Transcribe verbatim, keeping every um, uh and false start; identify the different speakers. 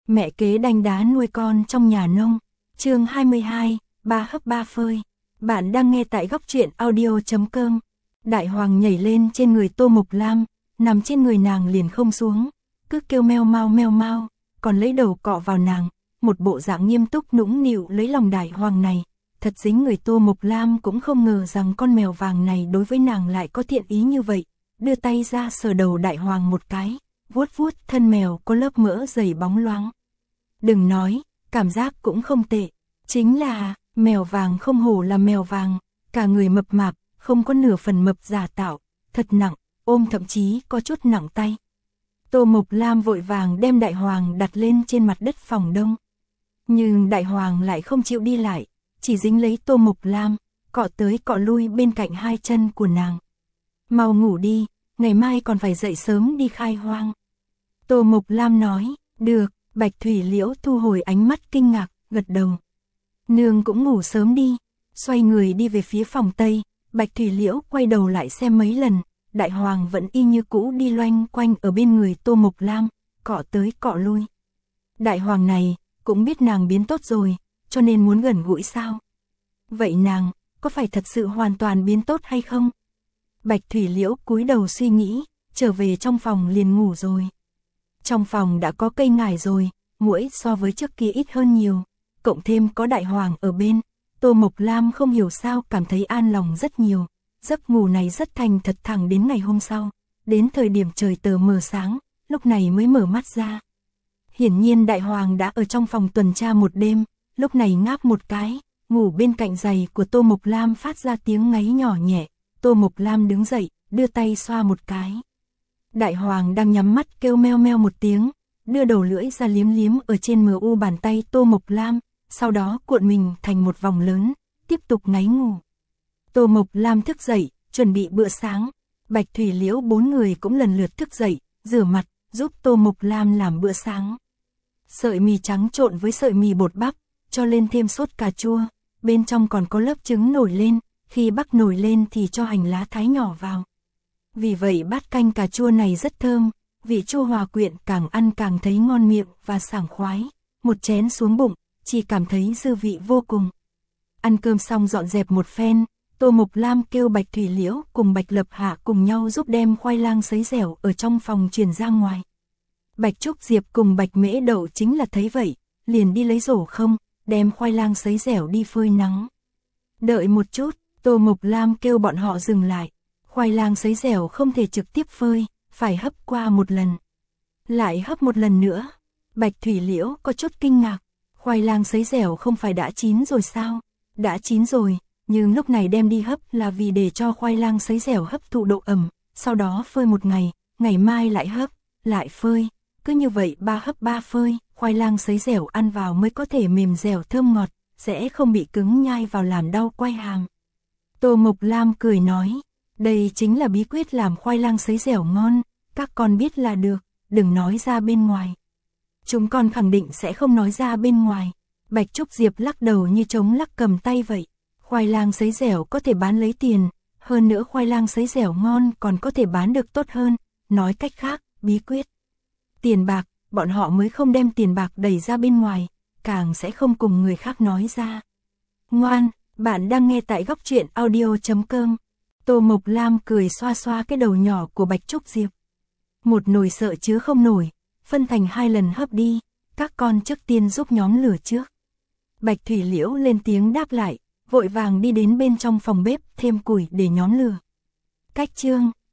Speaker 1: Mẹ kế đanh đá nuôi con trong nhà nông. Chương hai mươi hai, ba hấp ba phơi. Bạn đang nghe tại góc truyện audio chấm com. Đại hoàng nhảy lên trên người Tô Mộc Lam, nằm trên người nàng liền không xuống, cứ kêu meo mau meo mau, còn lấy đầu cọ vào nàng, một bộ dạng nghiêm túc nũng nịu lấy lòng đại hoàng này. Thật dính người Tô Mộc Lam cũng không ngờ rằng con mèo vàng này đối với nàng lại có thiện ý như vậy, đưa tay ra sờ đầu đại hoàng một cái, vuốt vuốt thân mèo có lớp mỡ dày bóng loáng. Đừng nói, cảm giác cũng không tệ, chính là, mèo vàng không hổ là mèo vàng, cả người mập mạp, không có nửa phần mập giả tạo, thật nặng, ôm thậm chí có chút nặng tay. Tô Mộc Lam vội vàng đem đại hoàng đặt lên trên mặt đất phòng đông. Nhưng đại hoàng lại không chịu đi lại, chỉ dính lấy Tô Mộc Lam, cọ tới cọ lui bên cạnh hai chân của nàng. Mau ngủ đi, ngày mai còn phải dậy sớm đi khai hoang. Tô Mộc Lam nói, được. Bạch Thủy Liễu thu hồi ánh mắt kinh ngạc, gật đầu. Nương cũng ngủ sớm đi. Xoay người đi về phía phòng Tây, Bạch Thủy Liễu quay đầu lại xem mấy lần, đại hoàng vẫn y như cũ đi loanh quanh ở bên người Tô Mộc Lam, cọ tới cọ lui. Đại hoàng này, cũng biết nàng biến tốt rồi, cho nên muốn gần gũi sao? Vậy nàng, có phải thật sự hoàn toàn biến tốt hay không? Bạch Thủy Liễu cúi đầu suy nghĩ, trở về trong phòng liền ngủ rồi. Trong phòng đã có cây ngải rồi, muỗi so với trước kia ít hơn nhiều, cộng thêm có đại hoàng ở bên, Tô Mộc Lam không hiểu sao cảm thấy an lòng rất nhiều, giấc ngủ này rất thành thật thẳng đến ngày hôm sau, đến thời điểm trời tờ mờ sáng, lúc này mới mở mắt ra. Hiển nhiên đại hoàng đã ở trong phòng tuần tra một đêm, lúc này ngáp một cái, ngủ bên cạnh giày của Tô Mộc Lam phát ra tiếng ngáy nhỏ nhẹ, Tô Mộc Lam đứng dậy, đưa tay xoa một cái. Đại hoàng đang nhắm mắt kêu meo meo một tiếng, đưa đầu lưỡi ra liếm liếm ở trên mờ u bàn tay Tô Mộc Lam, sau đó cuộn mình thành một vòng lớn, tiếp tục ngáy ngủ. Tô Mộc Lam thức dậy, chuẩn bị bữa sáng, Bạch Thủy Liễu bốn người cũng lần lượt thức dậy, rửa mặt, giúp Tô Mộc Lam làm bữa sáng. Sợi mì trắng trộn với sợi mì bột bắp, cho lên thêm sốt cà chua, bên trong còn có lớp trứng nổi lên, khi bắc nổi lên thì cho hành lá thái nhỏ vào. Vì vậy bát canh cà chua này rất thơm, vị chua hòa quyện, càng ăn càng thấy ngon miệng và sảng khoái, một chén xuống bụng, chỉ cảm thấy dư vị vô cùng. Ăn cơm xong dọn dẹp một phen, Tô Mộc Lam kêu Bạch Thủy Liễu cùng Bạch Lập Hạ cùng nhau giúp đem khoai lang sấy dẻo ở trong phòng truyền ra ngoài. Bạch Trúc Diệp cùng Bạch Mễ Đậu chính là thấy vậy, liền đi lấy rổ không, đem khoai lang sấy dẻo đi phơi nắng. Đợi một chút, Tô Mộc Lam kêu bọn họ dừng lại. Khoai lang sấy dẻo không thể trực tiếp phơi, phải hấp qua một lần. Lại hấp một lần nữa. Bạch Thủy Liễu có chút kinh ngạc. Khoai lang sấy dẻo không phải đã chín rồi sao? Đã chín rồi, nhưng lúc này đem đi hấp là vì để cho khoai lang sấy dẻo hấp thụ độ ẩm, sau đó phơi một ngày, ngày mai lại hấp, lại phơi. Cứ như vậy ba hấp ba phơi, khoai lang sấy dẻo ăn vào mới có thể mềm dẻo thơm ngọt, sẽ không bị cứng nhai vào làm đau quai hàm. Tô Mộc Lam cười nói. Đây chính là bí quyết làm khoai lang sấy dẻo ngon, các con biết là được, đừng nói ra bên ngoài. Chúng con khẳng định sẽ không nói ra bên ngoài. Bạch Trúc Diệp lắc đầu như trống lắc cầm tay vậy. Khoai lang sấy dẻo có thể bán lấy tiền, hơn nữa khoai lang sấy dẻo ngon còn có thể bán được tốt hơn, nói cách khác, bí quyết. Tiền bạc, bọn họ mới không đem tiền bạc đẩy ra bên ngoài, càng sẽ không cùng người khác nói ra. Ngoan, bạn đang nghe tại góc truyện audio chấm com. Tô Mộc Lam cười xoa xoa cái đầu nhỏ của Bạch Trúc Diệp. Một nồi sợ chứa không nổi, phân thành hai lần hấp đi, các con trước tiên giúp nhóm lửa trước. Bạch Thủy Liễu lên tiếng đáp lại, vội vàng đi đến bên trong phòng bếp thêm củi để nhóm lửa. Cách chương